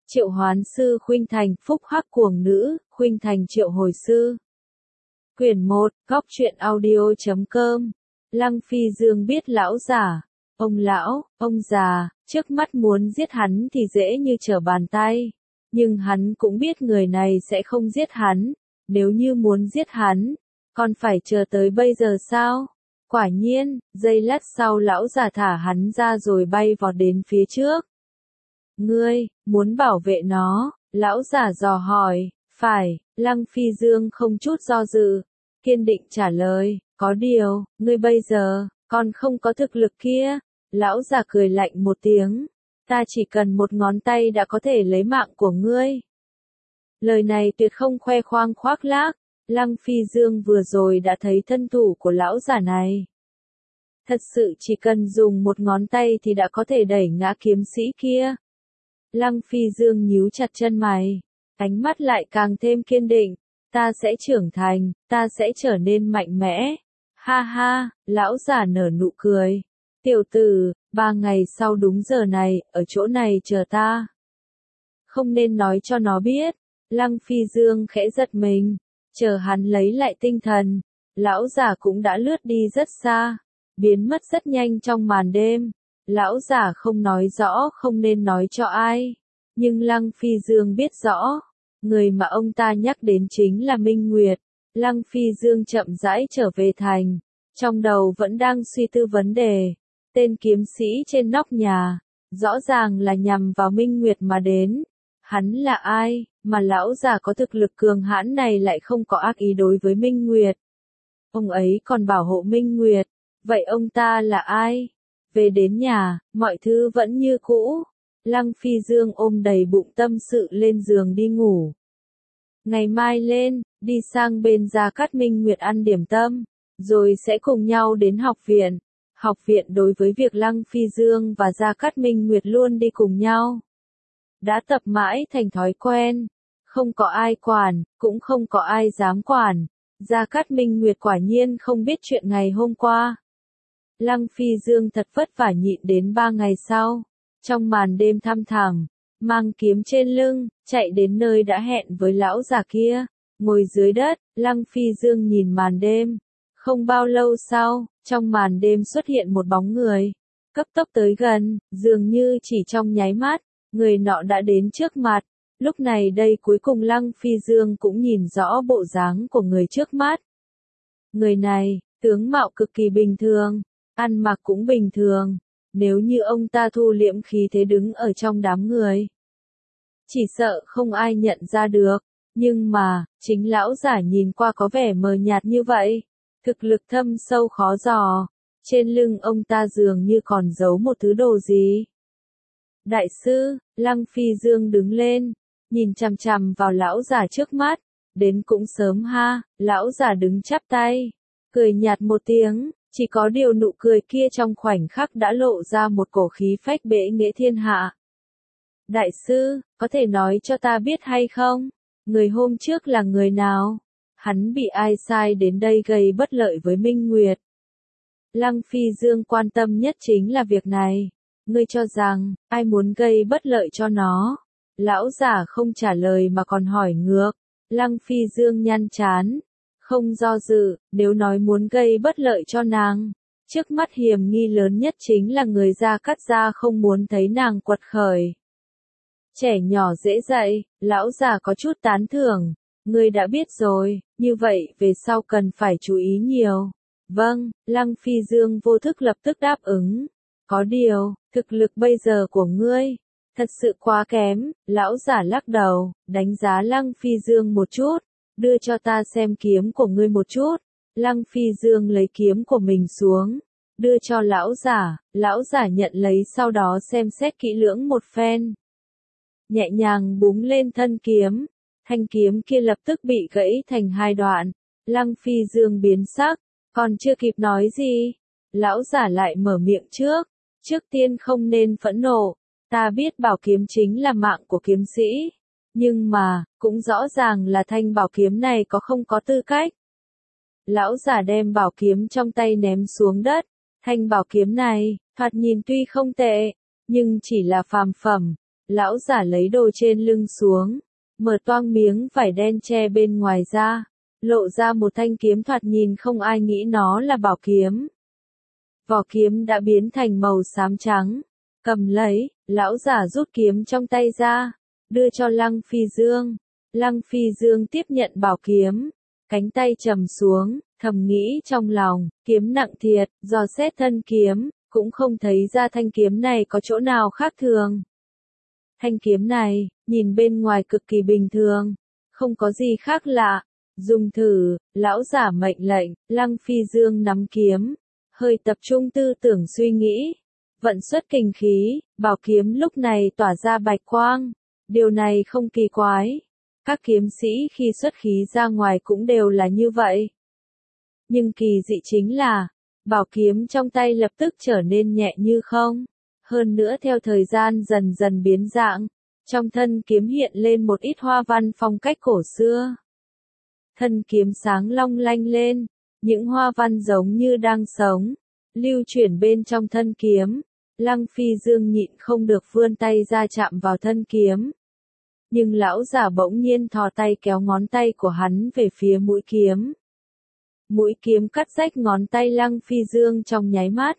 Triệu hoán sư khuynh thành, phúc hắc cuồng nữ, khuynh thành triệu hồi sư. Quyển 1, góc truyện audio.com. Lăng Phi Dương biết lão giả, ông già, trước mắt muốn giết hắn thì dễ như trở bàn tay. Nhưng hắn cũng biết người này sẽ không giết hắn, nếu như muốn giết hắn, còn phải chờ tới bây giờ sao? Quả nhiên, giây lát sau lão già thả hắn ra rồi bay vọt đến phía trước. Ngươi, muốn bảo vệ nó, lão già dò hỏi, phải, Lăng Phi Dương không chút do dự, kiên định trả lời, có điều, ngươi bây giờ, còn không có thực lực kia. Lão già cười lạnh một tiếng, ta chỉ cần một ngón tay đã có thể lấy mạng của ngươi. Lời này tuyệt không khoe khoang khoác lác, Lăng Phi Dương vừa rồi đã thấy thân thủ của lão già này. Thật sự chỉ cần dùng một ngón tay thì đã có thể đẩy ngã kiếm sĩ kia. Lăng Phi Dương nhíu chặt chân mày, ánh mắt lại càng thêm kiên định, ta sẽ trưởng thành, ta sẽ trở nên mạnh mẽ. Ha ha, lão già nở nụ cười. Tiểu tử, 3 ngày sau đúng giờ này, ở chỗ này chờ ta. Không nên nói cho nó biết. Lăng Phi Dương khẽ giật mình, chờ hắn lấy lại tinh thần. Lão già cũng đã lướt đi rất xa, biến mất rất nhanh trong màn đêm. Lão già không nói rõ không nên nói cho ai, nhưng Lăng Phi Dương biết rõ, người mà ông ta nhắc đến chính là Minh Nguyệt. Lăng Phi Dương chậm rãi trở về thành, trong đầu vẫn đang suy tư vấn đề. Tên kiếm sĩ trên nóc nhà, rõ ràng là nhằm vào Minh Nguyệt mà đến. Hắn là ai, mà lão già có thực lực cường hãn này lại không có ác ý đối với Minh Nguyệt? Ông ấy còn bảo hộ Minh Nguyệt, vậy ông ta là ai? Về đến nhà, mọi thứ vẫn như cũ. Lăng Phi Dương ôm đầy bụng tâm sự lên giường đi ngủ. Ngày mai lên, đi sang bên Gia Cát Minh Nguyệt ăn điểm tâm, rồi sẽ cùng nhau đến học viện. Học viện đối với việc Lăng Phi Dương và Gia Cát Minh Nguyệt luôn đi cùng nhau. Đã tập mãi thành thói quen, không có ai quản, cũng không có ai dám quản. Gia Cát Minh Nguyệt quả nhiên không biết chuyện ngày hôm qua. Lăng Phi Dương thật vất vả nhịn đến 3 ngày sau, trong màn đêm thăm thẳm, mang kiếm trên lưng, chạy đến nơi đã hẹn với lão già kia, ngồi dưới đất. Lăng Phi Dương nhìn màn đêm, không bao lâu sau, trong màn đêm xuất hiện một bóng người, cấp tốc tới gần, dường như chỉ trong nháy mắt, người nọ đã đến trước mặt. Lúc này đây cuối cùng Lăng Phi Dương cũng nhìn rõ bộ dáng của người trước mắt. Người này, tướng mạo cực kỳ bình thường, ăn mặc cũng bình thường, nếu như ông ta thu liễm khí thế đứng ở trong đám người, chỉ sợ không ai nhận ra được, nhưng mà, chính lão giả nhìn qua có vẻ mờ nhạt như vậy, thực lực thâm sâu khó dò, trên lưng ông ta dường như còn giấu một thứ đồ gì. Đại sư, Lăng Phi Dương đứng lên, nhìn chằm chằm vào lão giả trước mắt, đến cũng sớm ha. Lão giả đứng chắp tay, cười nhạt một tiếng, chỉ có điều nụ cười kia trong khoảnh khắc đã lộ ra một cổ khí phách bệ nghệ thiên hạ. Đại sư, có thể nói cho ta biết hay không, người hôm trước là người nào? Hắn bị ai sai đến đây gây bất lợi với Minh Nguyệt? Lăng Phi Dương quan tâm nhất chính là việc này. Ngươi cho rằng, ai muốn gây bất lợi cho nó? Lão giả không trả lời mà còn hỏi ngược. Lăng Phi Dương nhăn trán, không do dự, nếu nói muốn gây bất lợi cho nàng, trước mắt hiểm nghi lớn nhất chính là người Gia Cát gia không muốn thấy nàng quật khởi. Trẻ nhỏ dễ dạy, lão già có chút tán thưởng, ngươi đã biết rồi, như vậy về sau cần phải chú ý nhiều. Vâng, Lăng Phi Dương vô thức lập tức đáp ứng. Có điều, thực lực bây giờ của ngươi, thật sự quá kém. Lão giả lắc đầu, đánh giá Lăng Phi Dương một chút, đưa cho ta xem kiếm của ngươi một chút. Lăng Phi Dương lấy kiếm của mình xuống, đưa cho lão giả nhận lấy sau đó xem xét kỹ lưỡng một phen. Nhẹ nhàng búng lên thân kiếm, thanh kiếm kia lập tức bị gãy thành 2 đoạn. Lăng Phi Dương biến sắc, còn chưa kịp nói gì, lão giả lại mở miệng trước. Trước tiên không nên phẫn nộ, ta biết bảo kiếm chính là mạng của kiếm sĩ, nhưng mà, cũng rõ ràng là thanh bảo kiếm này có không có tư cách. Lão giả đem bảo kiếm trong tay ném xuống đất, thanh bảo kiếm này, thoạt nhìn tuy không tệ, nhưng chỉ là phàm phẩm, Lão giả lấy đồ trên lưng xuống, mở toang miếng vải đen che bên ngoài ra, lộ ra một thanh kiếm thoạt nhìn không ai nghĩ nó là bảo kiếm. Vỏ kiếm đã biến thành màu xám trắng. Cầm lấy, lão giả rút kiếm trong tay ra, đưa cho Lăng Phi Dương. Lăng Phi Dương tiếp nhận bảo kiếm, cánh tay trầm xuống, thầm nghĩ trong lòng, kiếm nặng thiệt, dò xét thân kiếm, cũng không thấy ra thanh kiếm này có chỗ nào khác thường. Thanh kiếm này, nhìn bên ngoài cực kỳ bình thường, không có gì khác lạ. Dùng thử, lão giả mệnh lệnh, Lăng Phi Dương nắm kiếm, hơi tập trung tư tưởng suy nghĩ, vận xuất kình khí, bảo kiếm lúc này tỏa ra bạch quang. Điều này không kỳ quái. Các kiếm sĩ khi xuất khí ra ngoài cũng đều là như vậy. Nhưng kỳ dị chính là, bảo kiếm trong tay lập tức trở nên nhẹ như không. Hơn nữa theo thời gian dần dần biến dạng, trong thân kiếm hiện lên một ít hoa văn phong cách cổ xưa. Thân kiếm sáng long lanh lên, những hoa văn giống như đang sống, lưu chuyển bên trong thân kiếm. Lăng Phi Dương nhịn không được vươn tay ra chạm vào thân kiếm. Nhưng lão giả bỗng nhiên thò tay kéo ngón tay của hắn về phía mũi kiếm. Mũi kiếm cắt rách ngón tay Lăng Phi Dương trong nháy mắt.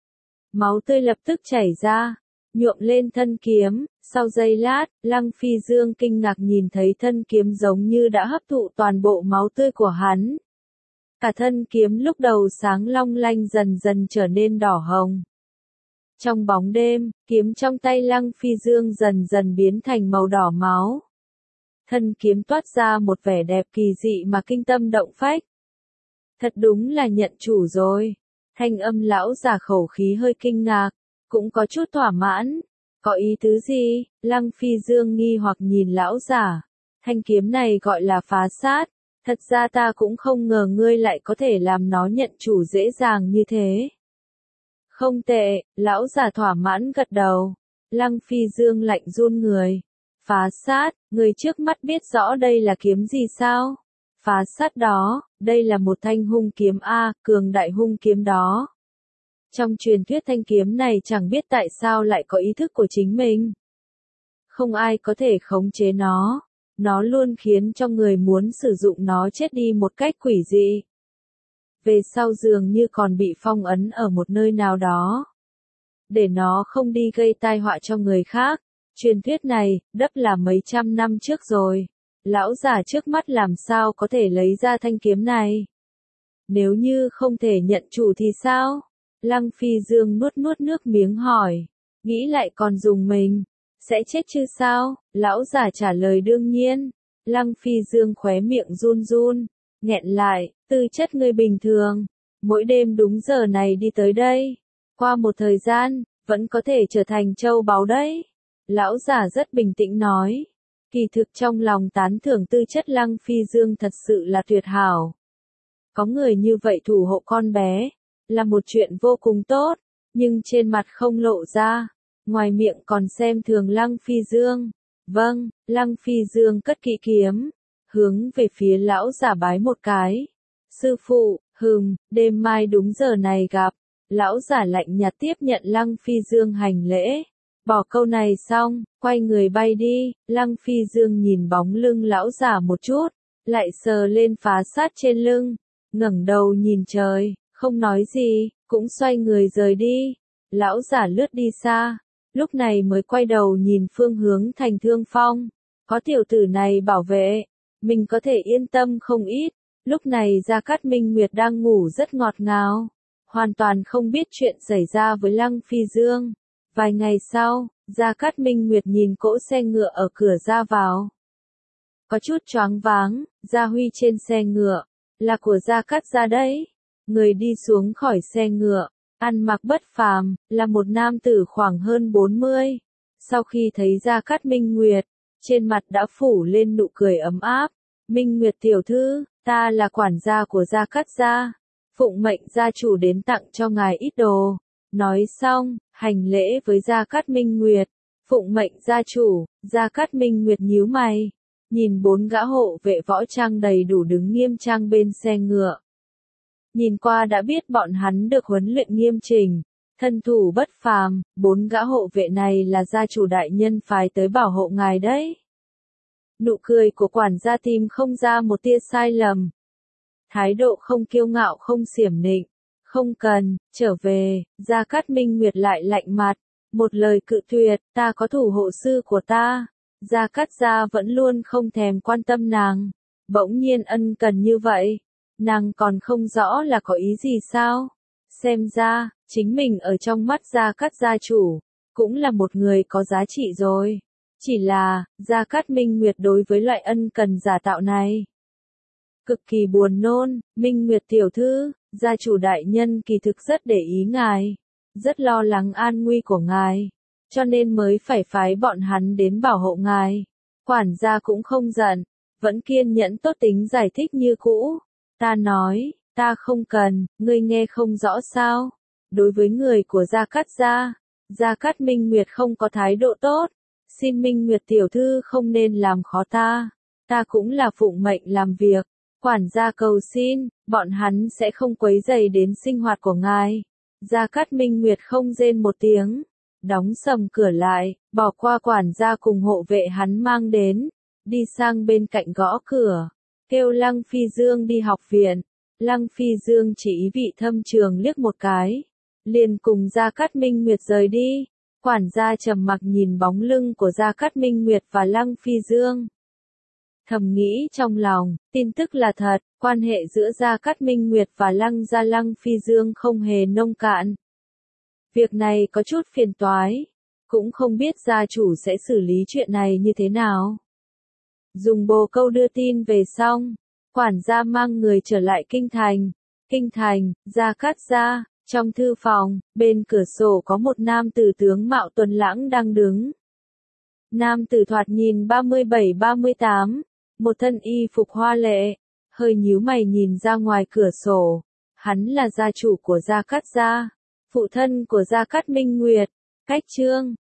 Máu tươi lập tức chảy ra, nhuộm lên thân kiếm. Sau giây lát, Lăng Phi Dương kinh ngạc nhìn thấy thân kiếm giống như đã hấp thụ toàn bộ máu tươi của hắn. Cả thân kiếm lúc đầu sáng long lanh dần dần trở nên đỏ hồng. Trong bóng đêm, kiếm trong tay Lăng Phi Dương dần dần biến thành màu đỏ máu. Thân kiếm toát ra một vẻ đẹp kỳ dị mà kinh tâm động phách. Thật đúng là nhận chủ rồi. Thanh âm lão giả khẩu khí hơi kinh ngạc, cũng có chút thỏa mãn. Có ý tứ gì? Lăng Phi Dương nghi hoặc nhìn lão giả. Thanh kiếm này gọi là phá sát. Thật ra ta cũng không ngờ ngươi lại có thể làm nó nhận chủ dễ dàng như thế. Không tệ, lão giả thỏa mãn gật đầu. Lăng Phi Dương lạnh run người. Phá sát, người trước mắt biết rõ đây là kiếm gì sao? Phá sát đó, đây là một thanh hung kiếm A, cường đại hung kiếm đó. Trong truyền thuyết thanh kiếm này chẳng biết tại sao lại có ý thức của chính mình. Không ai có thể khống chế nó. Nó luôn khiến cho người muốn sử dụng nó chết đi một cách quỷ dị. Về sau dường như còn bị phong ấn ở một nơi nào đó. Để nó không đi gây tai họa cho người khác. Truyền thuyết này, đắp là mấy trăm năm trước rồi. Lão giả trước mắt làm sao có thể lấy ra thanh kiếm này? Nếu như không thể nhận chủ thì sao? Lăng Phi Dương nuốt nuốt nước miếng hỏi. Nghĩ lại còn dùng mình. Sẽ chết chứ sao? Lão giả trả lời đương nhiên. Lăng Phi Dương khóe miệng run run. Nghẹn lại, tư chất ngươi bình thường. Mỗi đêm đúng giờ này đi tới đây. Qua một thời gian, vẫn có thể trở thành châu báu đấy. Lão giả rất bình tĩnh nói. Kỳ thực trong lòng tán thưởng tư chất Lăng Phi Dương thật sự là tuyệt hảo. Có người như vậy thủ hộ con bé, là một chuyện vô cùng tốt, nhưng trên mặt không lộ ra, ngoài miệng còn xem thường Lăng Phi Dương. Vâng, Lăng Phi Dương cất kỹ kiếm, hướng về phía lão giả bái một cái. Sư phụ, đêm mai đúng giờ này gặp. Lão giả lạnh nhạt tiếp nhận Lăng Phi Dương hành lễ. Bỏ câu này xong, quay người bay đi. Lăng Phi Dương nhìn bóng lưng lão giả một chút, lại sờ lên phá sát trên lưng, ngẩng đầu nhìn trời, không nói gì, cũng xoay người rời đi. Lão giả lướt đi xa, lúc này mới quay đầu nhìn phương hướng Thành Thương Phong. Có tiểu tử này bảo vệ, mình có thể yên tâm không ít. Lúc này Gia Cát Minh Nguyệt đang ngủ rất ngọt ngào, hoàn toàn không biết chuyện xảy ra với Lăng Phi Dương. Vài ngày sau, Gia Cát Minh Nguyệt nhìn cỗ xe ngựa ở cửa ra vào. Có chút choáng váng, Gia Huy trên xe ngựa, là của Gia Cát gia đấy. Người đi xuống khỏi xe ngựa, ăn mặc bất phàm, là một nam tử khoảng hơn 40. Sau khi thấy Gia Cát Minh Nguyệt, trên mặt đã phủ lên nụ cười ấm áp. Minh Nguyệt tiểu thư, ta là quản gia của Gia Cát gia, phụng mệnh gia chủ đến tặng cho ngài ít đồ. Nói xong, hành lễ với Gia Cát Minh Nguyệt, phụng mệnh gia chủ. Gia Cát Minh Nguyệt nhíu mày, nhìn 4 gã hộ vệ võ trang đầy đủ đứng nghiêm trang bên xe ngựa. Nhìn qua đã biết bọn hắn được huấn luyện nghiêm chỉnh, thân thủ bất phàm, 4 gã hộ vệ này là gia chủ đại nhân phái tới bảo hộ ngài đấy. Nụ cười của quản gia tìm không ra một tia sai lầm. Thái độ không kiêu ngạo không xiểm nịnh. Không cần, trở về, Gia Cát Minh Nguyệt lại lạnh mặt. Một lời cự tuyệt, ta có thủ hộ sư của ta. Gia Cát gia vẫn luôn không thèm quan tâm nàng. Bỗng nhiên ân cần như vậy. Nàng còn không rõ là có ý gì sao? Xem ra, chính mình ở trong mắt Gia Cát gia chủ, cũng là một người có giá trị rồi. Chỉ là, Gia Cát Minh Nguyệt đối với loại ân cần giả tạo này cực kỳ buồn nôn. Minh Nguyệt tiểu thư, gia chủ đại nhân kỳ thực rất để ý ngài, rất lo lắng an nguy của ngài, cho nên mới phải phái bọn hắn đến bảo hộ ngài. Quản gia cũng không giận, vẫn kiên nhẫn tốt tính giải thích như cũ. Ta nói, ta không cần, ngươi nghe không rõ sao? Đối với người của Gia Cát gia, Gia Cát Minh Nguyệt không có thái độ tốt. Xin Minh Nguyệt tiểu thư không nên làm khó ta. Ta cũng là phụng mệnh làm việc. Quản gia cầu xin, bọn hắn sẽ không quấy rầy đến sinh hoạt của ngài. Gia Cát Minh Nguyệt không rên một tiếng, đóng sầm cửa lại, bỏ qua quản gia cùng hộ vệ hắn mang đến, đi sang bên cạnh gõ cửa, kêu Lăng Phi Dương đi học viện. Lăng Phi Dương chỉ ý vị thâm trường liếc một cái, liền cùng Gia Cát Minh Nguyệt rời đi. Quản gia trầm mặc nhìn bóng lưng của Gia Cát Minh Nguyệt và Lăng Phi Dương. Thầm nghĩ trong lòng, tin tức là thật, quan hệ giữa Gia Cát Minh Nguyệt và Lăng Phi Dương không hề nông cạn. Việc này có chút phiền toái, cũng không biết gia chủ sẽ xử lý chuyện này như thế nào. Dùng bồ câu đưa tin về xong, quản gia mang người trở lại kinh thành. Kinh thành, Gia Cát gia, trong thư phòng, bên cửa sổ có một nam tử tướng mạo tuấn lãng đang đứng. Nam tử thoạt nhìn 37-38, một thân y phục hoa lệ, hơi nhíu mày nhìn ra ngoài cửa sổ. Hắn là gia chủ của Gia Cát gia, phụ thân của Gia Cát Minh Nguyệt. Cách chương